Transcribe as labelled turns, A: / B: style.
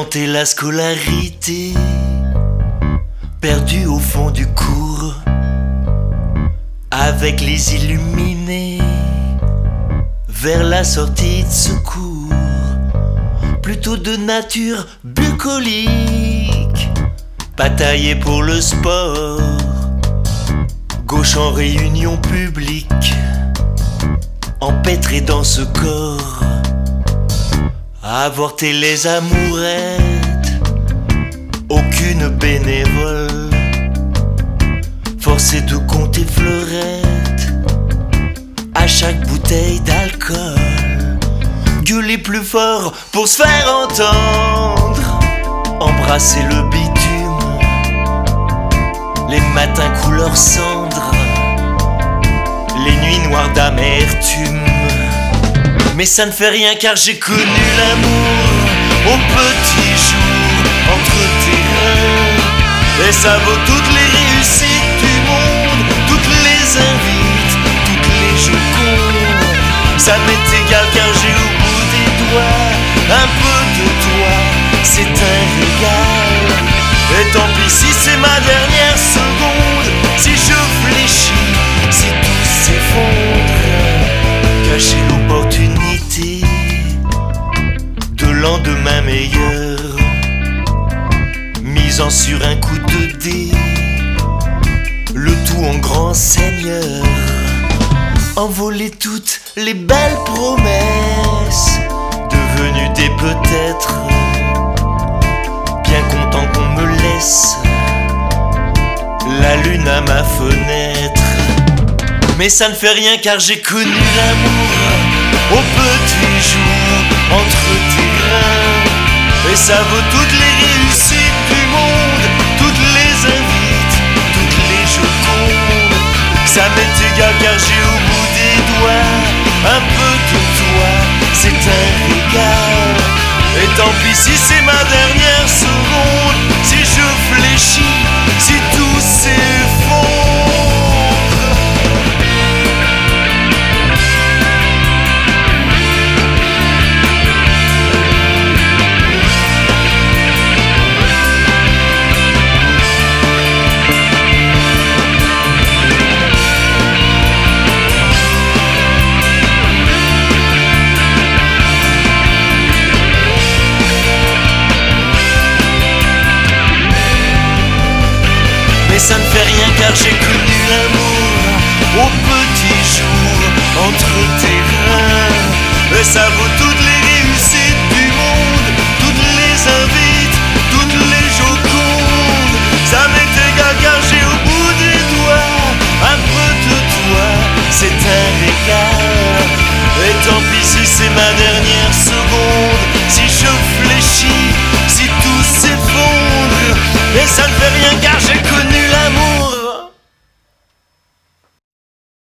A: chanter la scolarité, perdu au fond du cours, avec les illuminés, vers la sortie de secours, plutôt de nature bucolique, batailler pour le sport, gauche en réunion publique, empêtré dans ce corps, avorter les amourettes, aucune bénévole, forcé de compter fleurettes à chaque bouteille d'alcool, gueuler plus fort pour se faire entendre, embrasser le bitume, les matins couleur cendre, les nuits noires d'amertume. Mais ça ne fait rien car j'ai connu l'amour au petit jour, entre terrains. Et ça vaut toutes les réussites du monde, toutes les invites, toutes les jocondes. Ça m'est égal car j'ai au bout des doigts un peu de toi, c'est un régal. Et tant pis si c'est ma dernière seconde, si je fléchis, si tout s'effondre, cacher l'opportunité de lendemain meilleur, misant sur un coup de dé, le tout en grand seigneur, envoler toutes les belles promesses, devenues des peut-être, bien content qu'on me laisse la lune à ma fenêtre. Mais ça ne fait rien car j'ai connu l'amour au petit jour, entre terrains. Et ça vaut toutes les réussites du monde, toutes les invites, toutes les jocondes. Ça m'est égal car j'ai au bout des doigts un peu de toi, c'est un régal. Et tant pis si c'est ma dernière seconde, si je fléchis, si tout s'effondre. Mais ça ne fait rien car j'ai connu l'amour au petit jour, entre terrains. Et ça vaut toutes les réussites du monde, toutes les invites, toutes les jocondes. Ça m'est égal car j'ai au bout des doigts un peu de toi, c'est un régal. Et tant pis si c'est ma dernière seconde, si je fléchis,